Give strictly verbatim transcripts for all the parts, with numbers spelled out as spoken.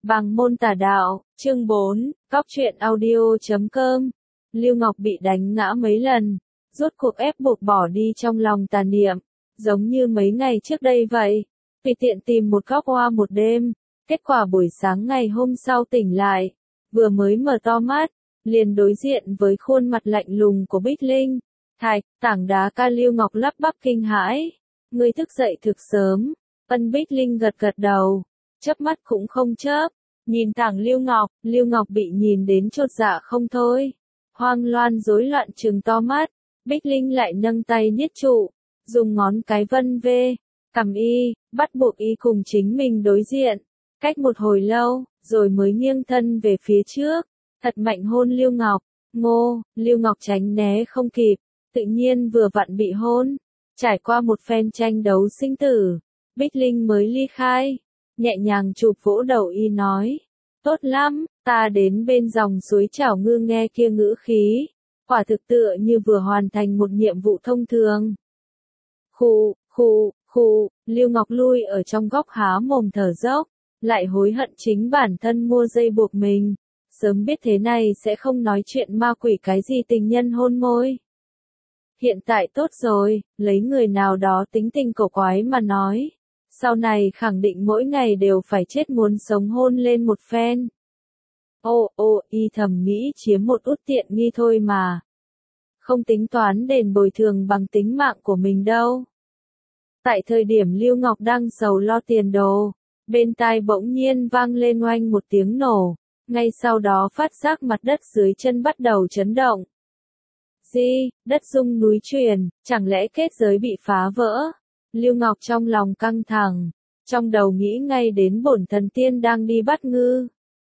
Bằng môn tà đạo, chương bốn, cóc truyện audio chấm com. Lưu Ngọc bị đánh ngã mấy lần, rốt cuộc ép buộc bỏ đi trong lòng tà niệm, giống như mấy ngày trước đây vậy. Tùy tiện tìm một góc hoa một đêm, kết quả buổi sáng ngày hôm sau tỉnh lại, vừa mới mở to mắt, liền đối diện với khuôn mặt lạnh lùng của Bích Linh. Thạch, tảng đá ca Lưu Ngọc lắp bắp kinh hãi. Ngươi thức dậy thực sớm. Ân Bích Linh gật gật đầu, chớp mắt cũng không chớp, nhìn thẳng Lưu Ngọc. Lưu Ngọc bị nhìn đến chột dạ không thôi, hoang loạn rối loạn trừng to mắt. Bích Linh lại nâng tay niết trụ, dùng ngón cái vân vê, cầm y, bắt buộc y cùng chính mình đối diện. Cách một hồi lâu, rồi mới nghiêng thân về phía trước, thật mạnh hôn Lưu Ngọc. Ngô, Lưu Ngọc tránh né không kịp, tự nhiên vừa vặn bị hôn. Trải qua một phen tranh đấu sinh tử, Bích Linh mới ly khai, nhẹ nhàng chụp vỗ đầu y nói, tốt lắm, ta đến bên dòng suối Chảo Ngư nghe kia ngữ khí, quả thực tựa như vừa hoàn thành một nhiệm vụ thông thường. Khụ, khụ, khụ, Lưu Ngọc lui ở trong góc há mồm thở dốc, lại hối hận chính bản thân mua dây buộc mình, sớm biết thế này sẽ không nói chuyện ma quỷ cái gì tình nhân hôn môi. Hiện tại tốt rồi, lấy người nào đó tính tình cổ quái mà nói, sau này khẳng định mỗi ngày đều phải chết muốn sống hôn lên một phen. Ô ô, y thầm nghĩ chiếm một út tiện nghi thôi mà. Không tính toán đền bồi thường bằng tính mạng của mình đâu. Tại thời điểm Lưu Ngọc đang sầu lo tiền đồ, bên tai bỗng nhiên vang lên oanh một tiếng nổ, ngay sau đó phát giác mặt đất dưới chân bắt đầu chấn động. Di, đất rung núi chuyển, chẳng lẽ kết giới bị phá vỡ? Lưu Ngọc trong lòng căng thẳng, trong đầu nghĩ ngay đến bổn thần tiên đang đi bắt ngư.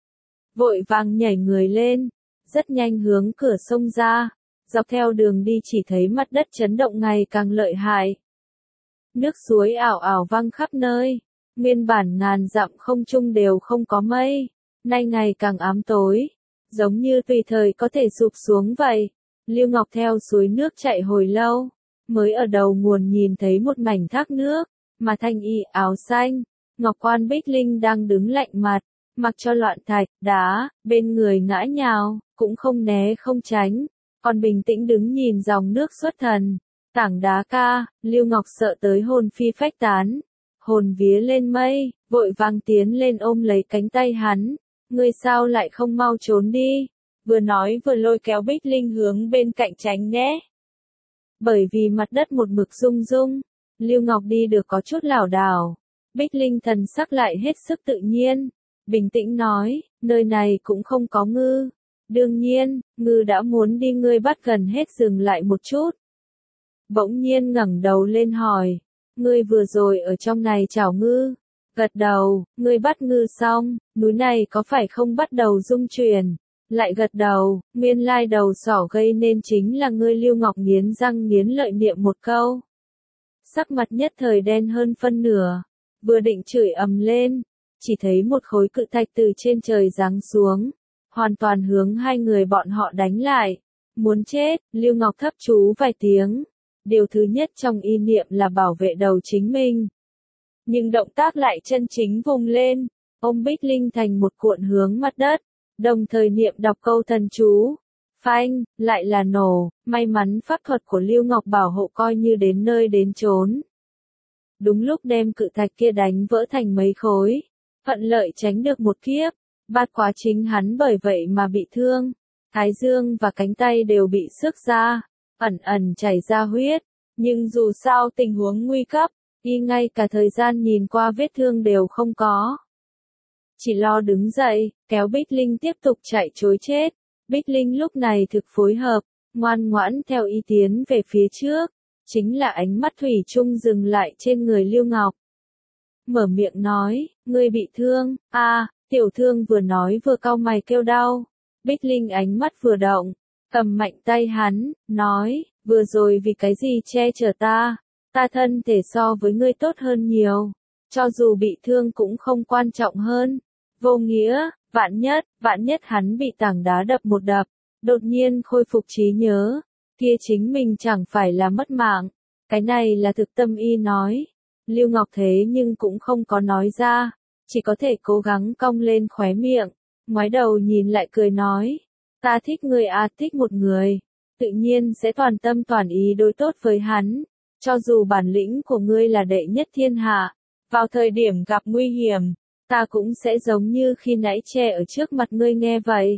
Vội vàng nhảy người lên, rất nhanh hướng cửa sông ra, dọc theo đường đi chỉ thấy mặt đất chấn động ngày càng lợi hại. Nước suối ảo ảo văng khắp nơi, nguyên bản ngàn dặm không trung đều không có mây, nay ngày càng ám tối, giống như tùy thời có thể sụp xuống vậy. Lưu Ngọc theo suối nước chạy hồi lâu, mới ở đầu nguồn nhìn thấy một mảnh thác nước, mà thanh y áo xanh, ngọc quan Bích Linh đang đứng lạnh mặt, mặc cho loạn thạch, đá, bên người ngã nhào, cũng không né không tránh, còn bình tĩnh đứng nhìn dòng nước xuất thần. Tảng đá ca, Lưu Ngọc sợ tới hồn phi phách tán, hồn vía lên mây, vội vàng tiến lên ôm lấy cánh tay hắn, ngươi sao lại không mau trốn đi? Vừa nói vừa lôi kéo Bích Linh hướng bên cạnh tránh né. Bởi vì mặt đất một mực rung rung, Lưu Ngọc đi được có chút lảo đảo. Bích Linh thần sắc lại hết sức tự nhiên, bình tĩnh nói, nơi này cũng không có ngư. Đương nhiên, ngư đã muốn đi ngươi bắt gần hết dừng lại một chút. Bỗng nhiên ngẩng đầu lên hỏi, ngươi vừa rồi ở trong này chảo ngư. Gật đầu, ngươi bắt ngư xong, núi này có phải không bắt đầu rung chuyển? Lại gật đầu, nguyên lai đầu sỏ gây nên chính là ngươi. Lưu Ngọc nghiến răng nghiến lợi niệm một câu. Sắc mặt nhất thời đen hơn phân nửa, vừa định chửi ầm lên, chỉ thấy một khối cự thạch từ trên trời giáng xuống, hoàn toàn hướng hai người bọn họ đánh lại. Muốn chết, Lưu Ngọc thấp chú vài tiếng, điều thứ nhất trong ý niệm là bảo vệ đầu chính mình. Nhưng động tác lại chân chính vùng lên, ôm Bích Linh thành một cuộn hướng mặt đất. Đồng thời niệm đọc câu thần chú, phanh, lại là nổ, may mắn pháp thuật của Lưu Ngọc bảo hộ coi như đến nơi đến chốn. Đúng lúc đem cự thạch kia đánh vỡ thành mấy khối, thuận lợi tránh được một kiếp, bát quá chính hắn bởi vậy mà bị thương, thái dương và cánh tay đều bị xước ra, ẩn ẩn chảy ra huyết, nhưng dù sao tình huống nguy cấp, y ngay cả thời gian nhìn qua vết thương đều không có. Chỉ lo đứng dậy, kéo Bích Linh tiếp tục chạy trối chết. Bích Linh lúc này thực phối hợp, ngoan ngoãn theo ý tiến về phía trước, chính là ánh mắt thủy chung dừng lại trên người Lưu Ngọc. Mở miệng nói, ngươi bị thương, a à, tiểu thương vừa nói vừa cau mày kêu đau. Bích Linh ánh mắt vừa động, cầm mạnh tay hắn, nói, vừa rồi vì cái gì che chở ta, ta thân thể so với ngươi tốt hơn nhiều, cho dù bị thương cũng không quan trọng hơn. Vô nghĩa, vạn nhất, vạn nhất hắn bị tảng đá đập một đập, đột nhiên khôi phục trí nhớ, kia chính mình chẳng phải là mất mạng. Cái này là thực tâm y nói. Lưu Ngọc thế nhưng cũng không có nói ra, chỉ có thể cố gắng cong lên khóe miệng, ngoái đầu nhìn lại cười nói, ta thích ngươi à, thích một người, tự nhiên sẽ toàn tâm toàn ý đối tốt với hắn, cho dù bản lĩnh của ngươi là đệ nhất thiên hạ, vào thời điểm gặp nguy hiểm, ta cũng sẽ giống như khi nãy che ở trước mặt ngươi nghe vậy.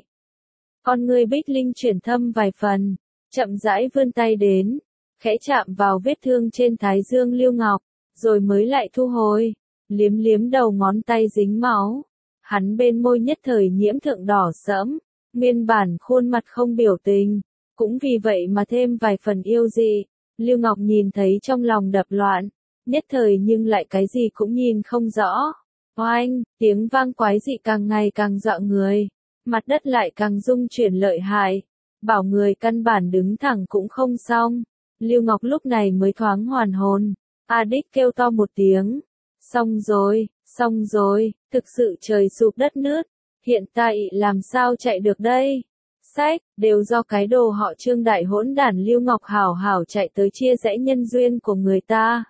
Con ngươi Bích Linh chuyển thâm vài phần, chậm rãi vươn tay đến, khẽ chạm vào vết thương trên thái dương Lưu Ngọc, rồi mới lại thu hồi, liếm liếm đầu ngón tay dính máu. Hắn bên môi nhất thời nhiễm thượng đỏ sẫm, nguyên bản khuôn mặt không biểu tình, cũng vì vậy mà thêm vài phần yêu dị. Lưu Ngọc nhìn thấy trong lòng đập loạn, nhất thời nhưng lại cái gì cũng nhìn không rõ. Oanh, tiếng vang quái dị càng ngày càng dọa người, mặt đất lại càng rung chuyển lợi hại, bảo người căn bản đứng thẳng cũng không xong. Lưu Ngọc lúc này mới thoáng hoàn hồn, A Đích kêu to một tiếng, xong rồi, xong rồi, thực sự trời sụp đất nứt, hiện tại làm sao chạy được đây? Sách, đều do cái đồ họ Trương đại hỗn đản Lưu Ngọc hảo hảo chạy tới chia rẽ nhân duyên của người ta.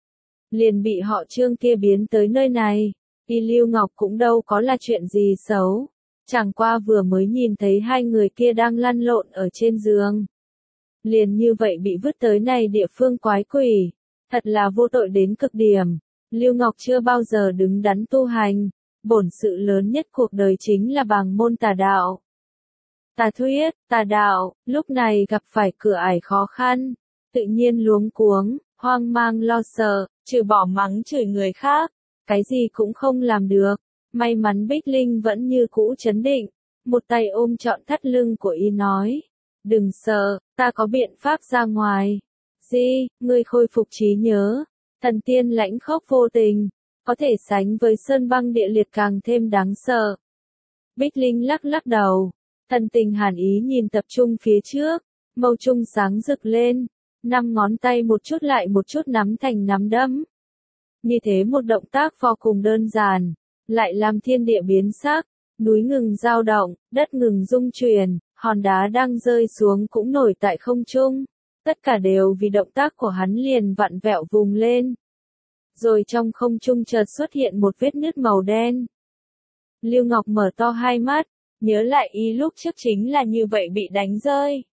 Liền bị họ Trương kia biến tới nơi này, y Lưu Ngọc cũng đâu có là chuyện gì xấu, chẳng qua vừa mới nhìn thấy hai người kia đang lăn lộn ở trên giường. Liền như vậy bị vứt tới này địa phương quái quỷ, thật là vô tội đến cực điểm. Lưu Ngọc chưa bao giờ đứng đắn tu hành, bổn sự lớn nhất cuộc đời chính là bàng môn tà đạo. Tà thuyết, tà đạo, lúc này gặp phải cửa ải khó khăn, tự nhiên luống cuống, hoang mang lo sợ, trừ bỏ mắng chửi người khác, cái gì cũng không làm được. May mắn Bích Linh vẫn như cũ trấn định, một tay ôm trọn thắt lưng của y nói, đừng sợ, ta có biện pháp ra ngoài. Gì, ngươi khôi phục trí nhớ, thần tiên lãnh khốc vô tình, có thể sánh với sơn băng địa liệt càng thêm đáng sợ. Bích Linh lắc lắc đầu, thần tình hàn ý nhìn tập trung phía trước, mâu trung sáng rực lên, năm ngón tay một chút lại một chút nắm thành nắm đấm. Như thế một động tác vô cùng đơn giản, lại làm thiên địa biến sắc, núi ngừng dao động, đất ngừng rung chuyển, hòn đá đang rơi xuống cũng nổi tại không trung. Tất cả đều vì động tác của hắn liền vặn vẹo vùng lên. Rồi trong không trung chợt xuất hiện một vết nứt màu đen. Lưu Ngọc mở to hai mắt, nhớ lại y lúc trước chính là như vậy bị đánh rơi.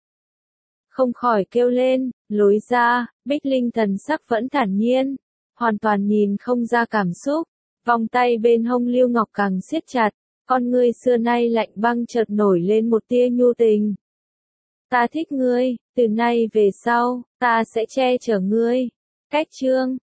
Không khỏi kêu lên, lối ra, Bích Linh thần sắc vẫn thản nhiên, hoàn toàn nhìn không ra cảm xúc. Vòng tay bên hông Lưu Ngọc càng siết chặt, con ngươi xưa nay lạnh băng chợt nổi lên một tia nhu tình. Ta thích ngươi, từ nay về sau, ta sẽ che chở ngươi. Cách chương